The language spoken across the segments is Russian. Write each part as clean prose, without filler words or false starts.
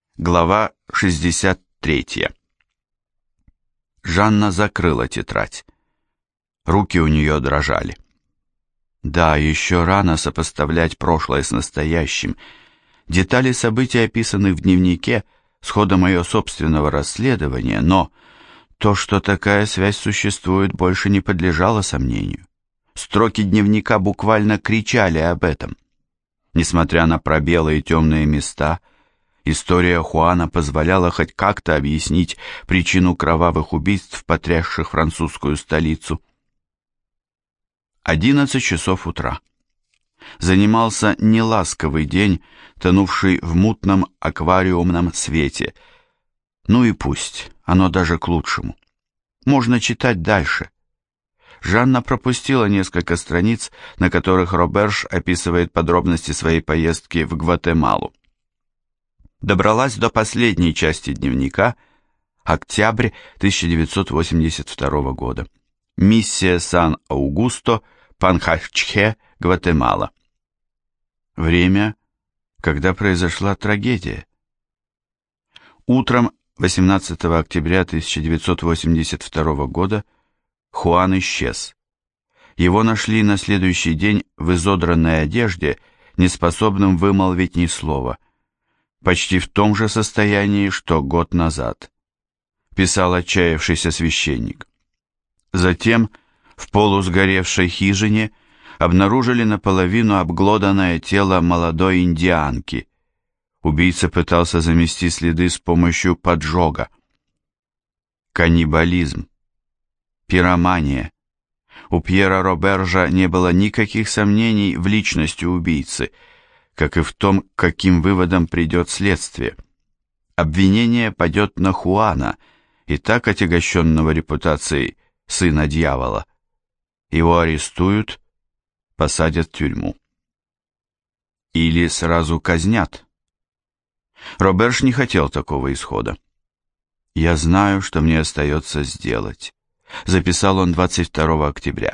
Глава 63. Жанна закрыла тетрадь. Руки у нее дрожали. Да, еще рано сопоставлять прошлое с настоящим. Детали событий описаны в дневнике с ходом ее собственного расследования, но то, что такая связь существует, больше не подлежало сомнению. Строки дневника буквально кричали об этом. Несмотря на пробелы и темные места, история Хуана позволяла хоть как-то объяснить причину кровавых убийств, потрясших французскую столицу. 11 часов утра. Занимался неласковый день, тонувший в мутном аквариумном свете. Ну и пусть, оно даже к лучшему. Можно читать дальше. Жанна пропустила несколько страниц, на которых Роберж описывает подробности своей поездки в Гватемалу. Добралась до последней части дневника, октябрь 1982 года. Миссия Сан-Аугусто, Панхачхе, Гватемала. Время, когда произошла трагедия. Утром 18 октября 1982 года Хуан исчез. Его нашли на следующий день в изодранной одежде, неспособным вымолвить ни слова. Почти в том же состоянии, что год назад, писал отчаявшийся священник. Затем в полусгоревшей хижине обнаружили наполовину обглоданное тело молодой индианки. Убийца пытался замести следы с помощью поджога. Каннибализм, пиромания. У Пьера Робержа не было никаких сомнений в личности убийцы, как и в том, к каким выводам придет следствие. Обвинение падет на Хуана, и так отягощенного репутацией сына дьявола. Его арестуют, посадят в тюрьму. Или сразу казнят. Роберж не хотел такого исхода. «Я знаю, что мне остается сделать», — записал он 22 октября.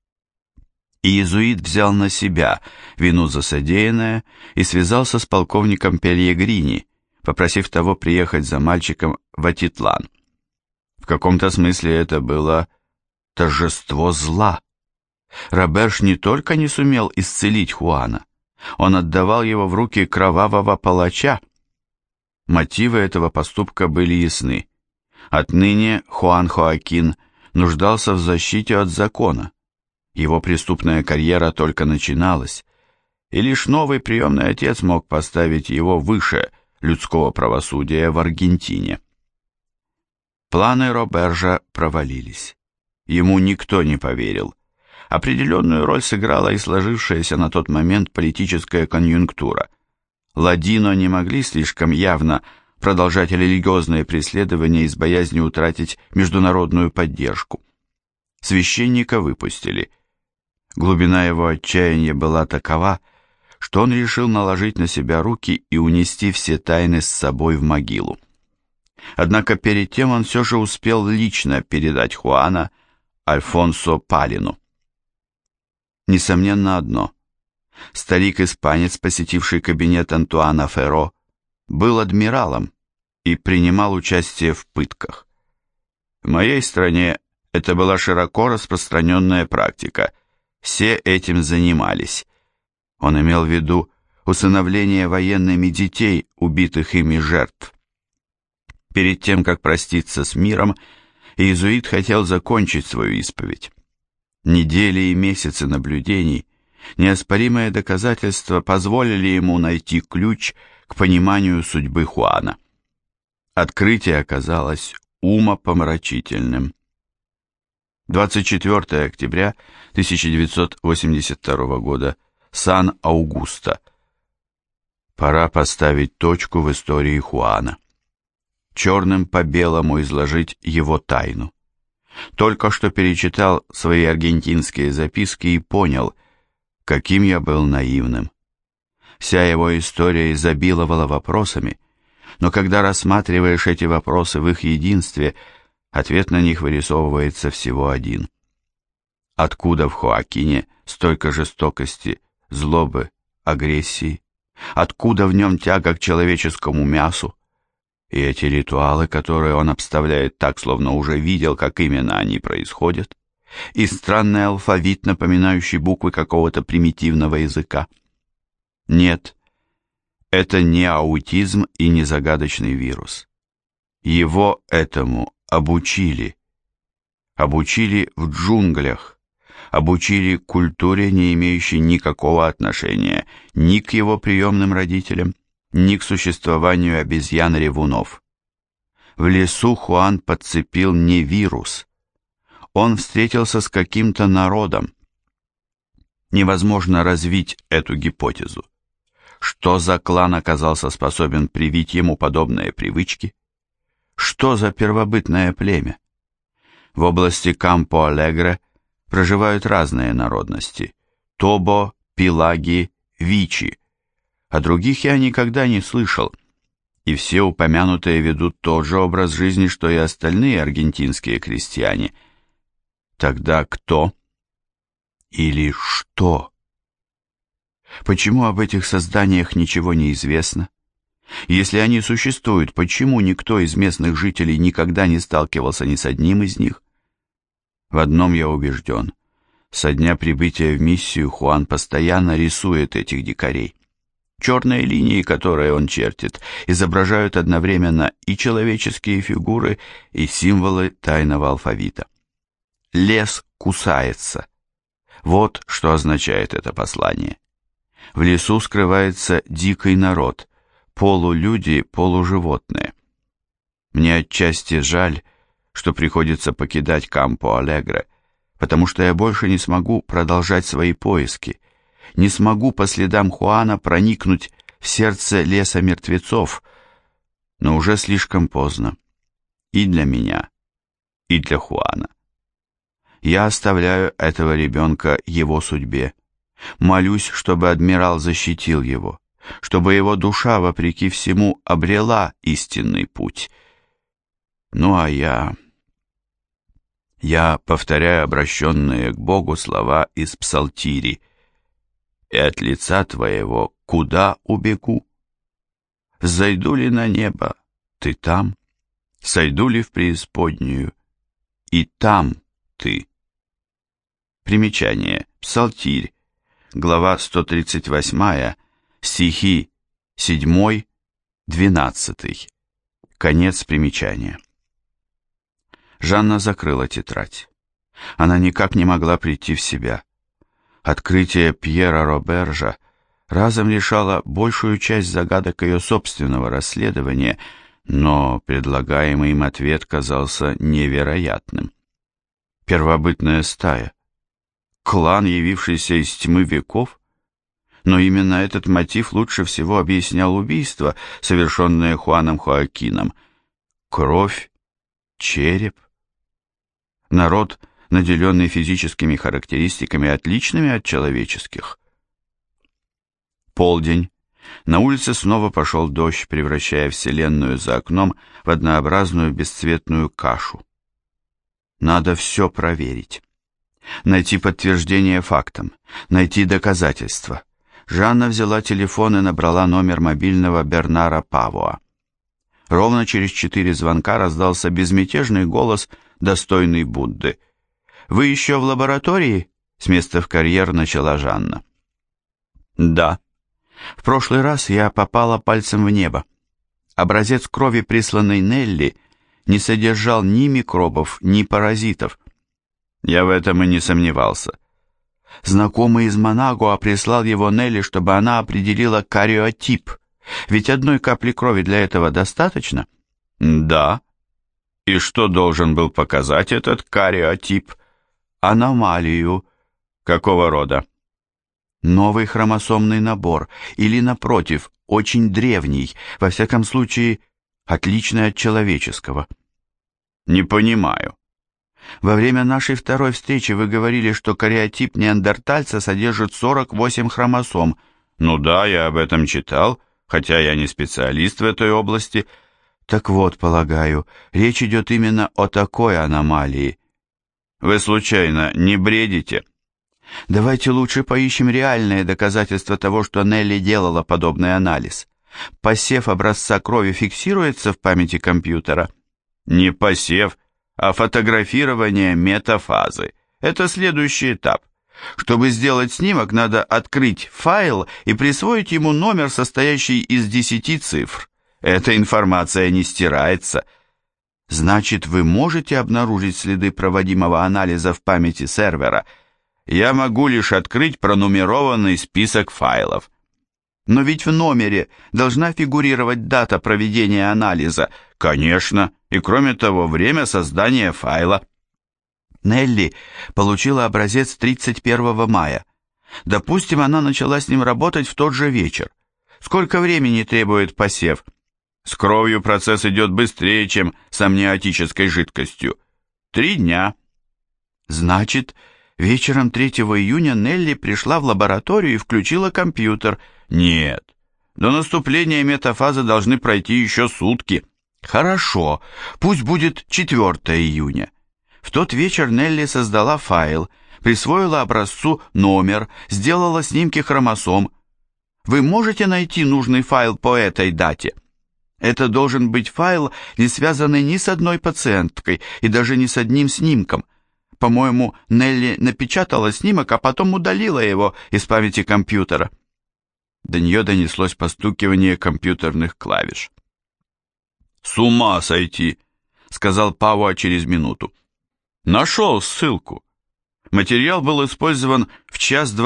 Иезуит взял на себя вину за содеянное и связался с полковником Пельегрини, попросив того приехать за мальчиком в Атитлан. В каком-то смысле это было торжество зла. Роберж не только не сумел исцелить Хуана, он отдавал его в руки кровавого палача. Мотивы этого поступка были ясны. Отныне Хуан Хоакин нуждался в защите от закона. Его преступная карьера только начиналась, и лишь новый приемный отец мог поставить его выше людского правосудия в Аргентине. Планы Робержа провалились. Ему никто не поверил. Определенную роль сыграла и сложившаяся на тот момент политическая конъюнктура. Ладино не могли слишком явно продолжать религиозные преследования из боязни утратить международную поддержку. Священника выпустили. Глубина его отчаяния была такова, что он решил наложить на себя руки и унести все тайны с собой в могилу. Однако перед тем он все же успел лично передать Хуана Альфонсо Палину. Несомненно одно. Старик-испанец, посетивший кабинет Антуана Ферро, был адмиралом и принимал участие в пытках. В моей стране это была широко распространенная практика. Все этим занимались. Он имел в виду усыновление военными детей, убитых ими жертв. Перед тем, как проститься с миром, иезуит хотел закончить свою исповедь. Недели и месяцы наблюдений, неоспоримые доказательства позволили ему найти ключ к пониманию судьбы Хуана. Открытие оказалось умопомрачительным. 24 октября 1982 года. Сан-Аугусто. Пора поставить точку в истории Хуана. Черным по белому изложить его тайну. Только что перечитал свои аргентинские записки и понял, каким я был наивным. Вся его история изобиловала вопросами, но когда рассматриваешь эти вопросы в их единстве, ответ на них вырисовывается всего один. Откуда в Хоакине столько жестокости, злобы, агрессии? Откуда в нем тяга к человеческому мясу? И эти ритуалы, которые он обставляет так, словно уже видел, как именно они происходят, и странный алфавит, напоминающий буквы какого-то примитивного языка. Нет, это не аутизм и не загадочный вирус. Его этому обучили. Обучили в джунглях, обучили культуре, не имеющей никакого отношения ни к его приемным родителям, ни к существованию обезьян-ревунов. В лесу Хуан подцепил не вирус. Он встретился с каким-то народом. Невозможно развить эту гипотезу. Что за клан оказался способен привить ему подобные привычки? Что за первобытное племя? В области Кампо-Алегре проживают разные народности – Тобо, Пилаги, Вичи. О других я никогда не слышал, и все упомянутые ведут тот же образ жизни, что и остальные аргентинские крестьяне. Тогда кто или что? Почему об этих созданиях ничего не известно? Если они существуют, почему никто из местных жителей никогда не сталкивался ни с одним из них? В одном я убежден. Со дня прибытия в миссию Хуан постоянно рисует этих дикарей. Черные линии, которые он чертит, изображают одновременно и человеческие фигуры, и символы тайного алфавита. Лес кусается. Вот что означает это послание. В лесу скрывается дикий народ, полулюди, полуживотные. Мне отчасти жаль, что приходится покидать Кампо-Алегре, потому что я больше не смогу продолжать свои поиски, не смогу по следам Хуана проникнуть в сердце леса мертвецов, но уже слишком поздно и для меня, и для Хуана. Я оставляю этого ребенка его судьбе, молюсь, чтобы адмирал защитил его, чтобы его душа, вопреки всему, обрела истинный путь. Ну а я повторяю обращенные к Богу слова из Псалтири: «И от лица твоего куда убегу? Взойду ли на небо, ты там? Сойду ли в преисподнюю, и там ты?» Примечание. Псалтирь. Глава 138, стихи 7-12. Конец примечания. Жанна закрыла тетрадь. Она никак не могла прийти в себя. Открытие Пьера Робержа разом решало большую часть загадок ее собственного расследования, но предлагаемый им ответ казался невероятным. Первобытная стая. Клан, явившийся из тьмы веков? Но именно этот мотив лучше всего объяснял убийство, совершенное Хуаном Хоакином. Кровь, череп. Народ, наделенный физическими характеристиками, отличными от человеческих. Полдень. На улице снова пошел дождь, превращая вселенную за окном в однообразную бесцветную кашу. Надо все проверить. Найти подтверждение фактам, найти доказательства. Жанна взяла телефон и набрала номер мобильного Бернара Павуа. Ровно через 4 звонка раздался безмятежный голос, достойный Будды. «Вы еще в лаборатории?» — с места в карьер начала Жанна. «Да. В прошлый раз я попала пальцем в небо. Образец крови, присланный Нелли, не содержал ни микробов, ни паразитов. Я в этом и не сомневался. Знакомый из Манагуа прислал его Нелли, чтобы она определила кариотип. Ведь одной капли крови для этого достаточно?» «Да. И что должен был показать этот кариотип?» «Аномалию». «Какого рода?» «Новый хромосомный набор, или, напротив, очень древний, во всяком случае, отличный от человеческого». «Не понимаю». «Во время нашей второй встречи вы говорили, что кариотип неандертальца содержит 48 хромосом». «Ну да, я об этом читал, хотя я не специалист в этой области». «Так вот, полагаю, речь идет именно о такой аномалии». «Вы случайно не бредите?» «Давайте лучше поищем реальные доказательства того, что Нелли делала подобный анализ. Посев образца крови фиксируется в памяти компьютера? Не посев, а фотографирование метафазы. Это следующий этап. Чтобы сделать снимок, надо открыть файл и присвоить ему номер, состоящий из 10 цифр. Эта информация не стирается. Значит, вы можете обнаружить следы проводимого анализа в памяти сервера. Я могу лишь открыть пронумерованный список файлов. Но ведь в номере должна фигурировать дата проведения анализа. Конечно, и кроме того, время создания файла. Нелли получила образец 31 мая. Допустим, она начала с ним работать в тот же вечер. Сколько времени требует посев? С кровью процесс идет быстрее, чем с амниотической жидкостью. 3 дня. Значит, вечером 3 июня Нелли пришла в лабораторию и включила компьютер. Нет, до наступления метафазы должны пройти еще сутки. Хорошо, пусть будет 4 июня. В тот вечер Нелли создала файл, присвоила образцу номер, сделала снимки хромосом. Вы можете найти нужный файл по этой дате? Это должен быть файл, не связанный ни с одной пациенткой и даже ни с одним снимком. По-моему, Нелли напечатала снимок, а потом удалила его из памяти компьютера. До нее донеслось постукивание компьютерных клавиш. «С ума сойти!» — сказал Пауа через минуту. «Нашел ссылку. Материал был использован в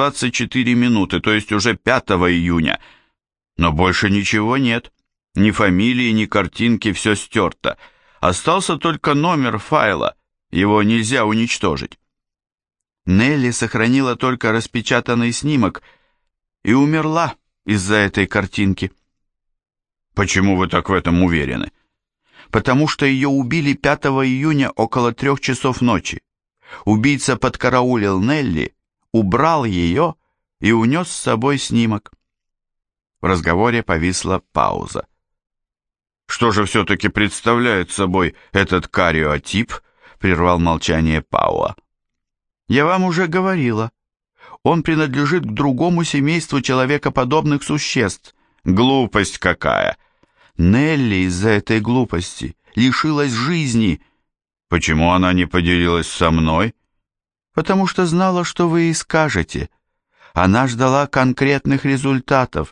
1:24, то есть уже 5 июня. Но больше ничего нет. Ни фамилии, ни картинки, все стерто. Остался только номер файла. Его нельзя уничтожить». Нелли сохранила только распечатанный снимок и умерла из-за этой картинки. Почему вы так в этом уверены? Потому что ее убили 5 июня около 3 часов ночи. Убийца подкараулил Нелли, убрал ее и унес с собой снимок. В разговоре повисла пауза. «Что же все-таки представляет собой этот кариотип?» — прервал молчание Пауа. «Я вам уже говорила. Он принадлежит к другому семейству человекоподобных существ». «Глупость какая!» «Нелли из-за этой глупости лишилась жизни». «Почему она не поделилась со мной?» «Потому что знала, что вы и скажете. Она ждала конкретных результатов».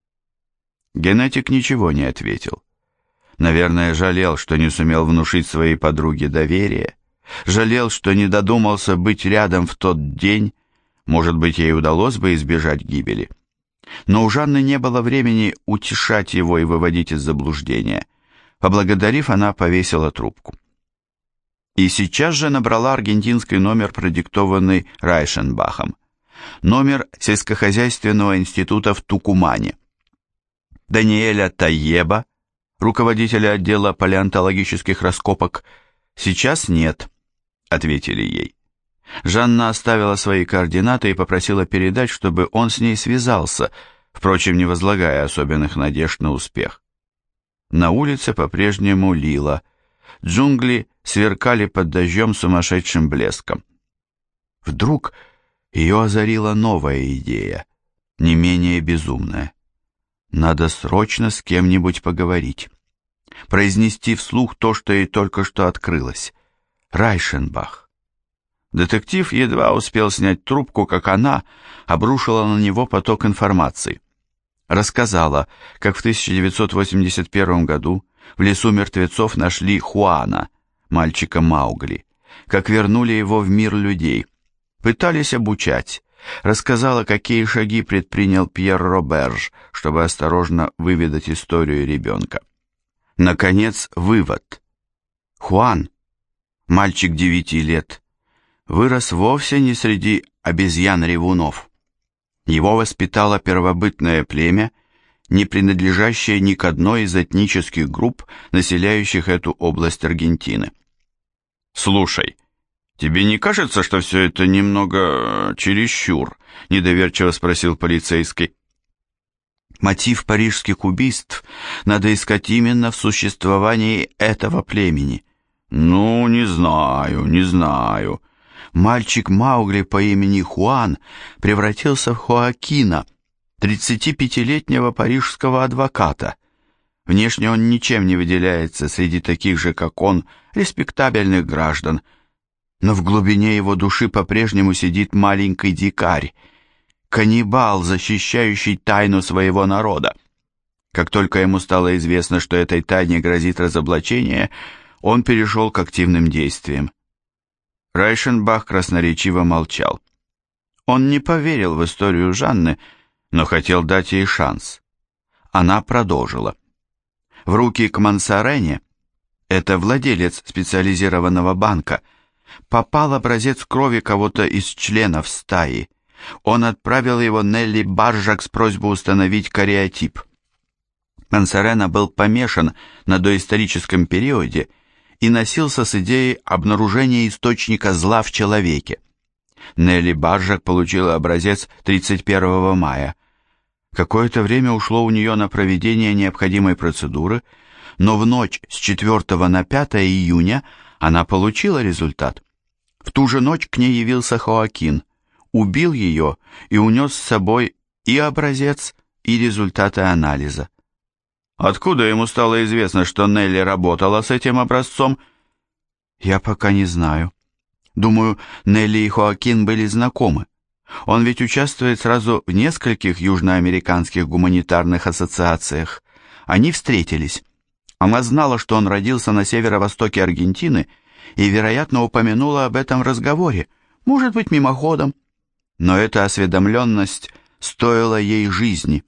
Генетик ничего не ответил. Наверное, жалел, что не сумел внушить своей подруге доверие, жалел, что не додумался быть рядом в тот день. Может быть, ей удалось бы избежать гибели. Но у Жанны не было времени утешать его и выводить из заблуждения. Поблагодарив, она повесила трубку. И сейчас же набрала аргентинский номер, продиктованный Райшенбахом. Номер сельскохозяйственного института в Тукумане. Даниэля Тайеба, руководителя отдела палеонтологических раскопок, сейчас нет, ответили ей. Жанна оставила свои координаты и попросила передать, чтобы он с ней связался, впрочем, не возлагая особенных надежд на успех. На улице по-прежнему лило, джунгли сверкали под дождем сумасшедшим блеском. Вдруг ее озарила новая идея, не менее безумная. Надо срочно с кем-нибудь поговорить, произнести вслух то, что ей только что открылось. Райшенбах. Детектив едва успел снять трубку, как она обрушила на него поток информации. Рассказала, как в 1981 году в лесу мертвецов нашли Хуана, мальчика Маугли, как вернули его в мир людей, пытались обучать. Рассказала, какие шаги предпринял Пьер Роберж, чтобы осторожно выведать историю ребенка. Наконец, вывод. Хуан, мальчик 9 лет, вырос вовсе не среди обезьян-ревунов. Его воспитало первобытное племя, не принадлежащее ни к одной из этнических групп, населяющих эту область Аргентины. «Слушай, тебе не кажется, что все это немного чересчур?» – недоверчиво спросил полицейский. Мотив парижских убийств надо искать именно в существовании этого племени. «Ну, не знаю. Мальчик Маугли по имени Хуан превратился в Хоакина, 35-летнего парижского адвоката. Внешне он ничем не выделяется среди таких же, как он, респектабельных граждан, но в глубине его души по-прежнему сидит маленький дикарь, каннибал, защищающий тайну своего народа. Как только ему стало известно, что этой тайне грозит разоблачение, он перешел к активным действиям. Райшенбах красноречиво молчал. Он не поверил в историю Жанны, но хотел дать ей шанс. Она продолжила. В руки к Мансарене, это владелец специализированного банка, попал образец крови кого-то из членов стаи. Он отправил его Нелли Баржак с просьбой установить кариотип. Мансарена был помешан на доисторическом периоде и носился с идеей обнаружения источника зла в человеке. Нелли Баржак получила образец 31 мая. Какое-то время ушло у нее на проведение необходимой процедуры, но в ночь с 4 на 5 июня она получила результат. В ту же ночь к ней явился Хоакин, убил ее и унес с собой и образец, и результаты анализа. Откуда ему стало известно, что Нелли работала с этим образцом? Я пока не знаю. Думаю, Нелли и Хоакин были знакомы. Он ведь участвует сразу в нескольких южноамериканских гуманитарных ассоциациях. Они встретились. Она знала, что он родился на северо-востоке Аргентины и, вероятно, упомянула об этом в разговоре, может быть, мимоходом. Но эта осведомленность стоила ей жизни.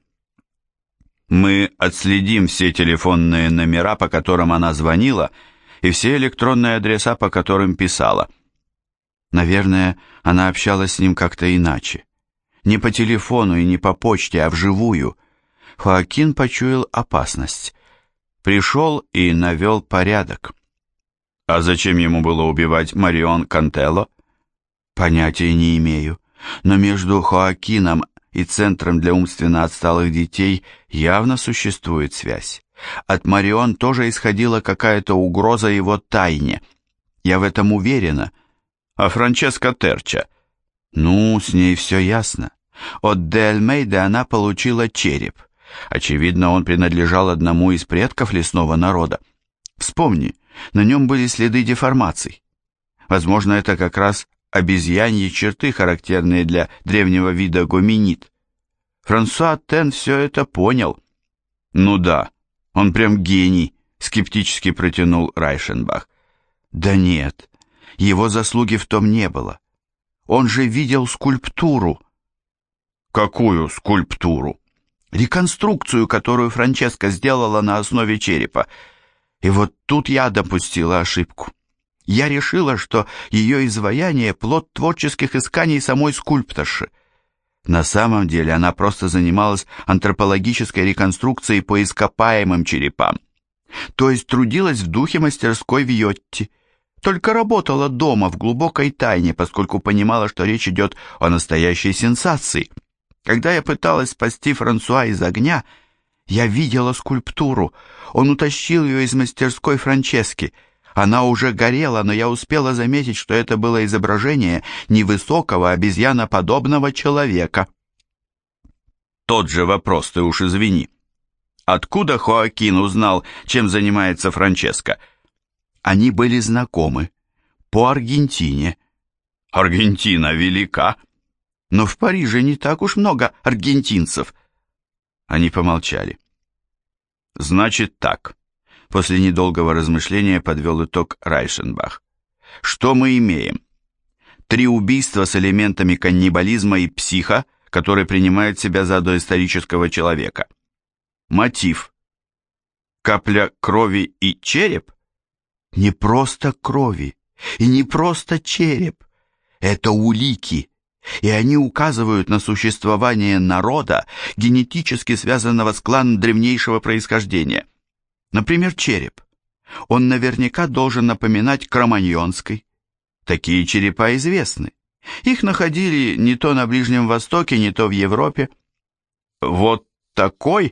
Мы отследим все телефонные номера, по которым она звонила, и все электронные адреса, по которым писала. Наверное, она общалась с ним как-то иначе. Не по телефону и не по почте, а вживую. Хоакин почуял опасность. Пришел и навел порядок. А зачем ему было убивать Марион Кантелло? Понятия не имею. Но между Хоакином и Центром для умственно отсталых детей явно существует связь. От Марион тоже исходила какая-то угроза его тайне. Я в этом уверена. А Франческа Терча? Ну, с ней все ясно. От де Альмейда она получила череп. Очевидно, он принадлежал одному из предков лесного народа. Вспомни, на нем были следы деформаций. Возможно, это как раз обезьяньи черты, характерные для древнего вида гоминид. Франсуа Тен все это понял. Ну да, он прям гений, скептически протянул Райшенбах. Да нет, его заслуги в том не было. Он же видел скульптуру. Какую скульптуру? Реконструкцию, которую Франческа сделала на основе черепа. И вот тут я допустила ошибку. Я решила, что ее изваяние – плод творческих исканий самой скульпторши. На самом деле она просто занималась антропологической реконструкцией по ископаемым черепам. То есть трудилась в духе мастерской Вьотти. Только работала дома в глубокой тайне, поскольку понимала, что речь идет о настоящей сенсации. Когда я пыталась спасти Франсуа из огня, я видела скульптуру. Он утащил ее из мастерской Франчески. Она уже горела, но я успела заметить, что это было изображение невысокого обезьяноподобного человека. Тот же вопрос, ты уж извини. Откуда Хоакин узнал, чем занимается Франческа? Они были знакомы. По Аргентине. Аргентина велика. Но в Париже не так уж много аргентинцев. Они помолчали. Значит так. После недолгого размышления подвел итог Райшенбах. Что мы имеем? 3 убийства с элементами каннибализма и психа, который принимает себя за доисторического человека. Мотив. Капля крови и череп? Не просто крови и не просто череп. Это улики, и они указывают на существование народа, генетически связанного с кланом древнейшего происхождения. Например, череп. Он наверняка должен напоминать кроманьонский. Такие черепа известны. Их находили не то на Ближнем Востоке, не то в Европе. Вот такой?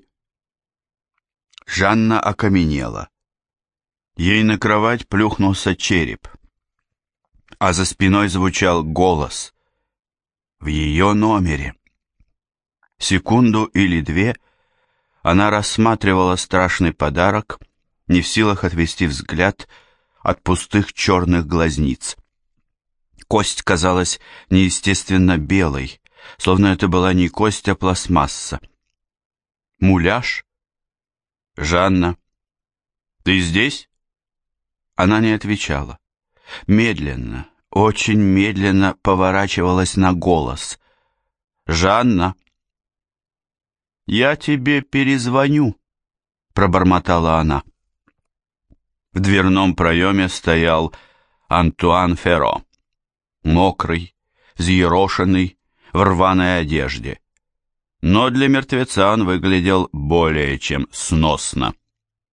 Жанна окаменела. Ей на кровать плюхнулся череп. А за спиной звучал голос. В ее номере. Секунду или две она рассматривала страшный подарок, не в силах отвести взгляд от пустых черных глазниц. Кость казалась неестественно белой, словно это была не кость, а пластмасса. «Муляж? Жанна, ты здесь?» Она не отвечала. Медленно, очень медленно поворачивалась на голос. «Жанна!» «Я тебе перезвоню», — пробормотала она. В дверном проеме стоял Антуан Ферро, мокрый, взъерошенный, в рваной одежде. Но для мертвеца он выглядел более чем сносно.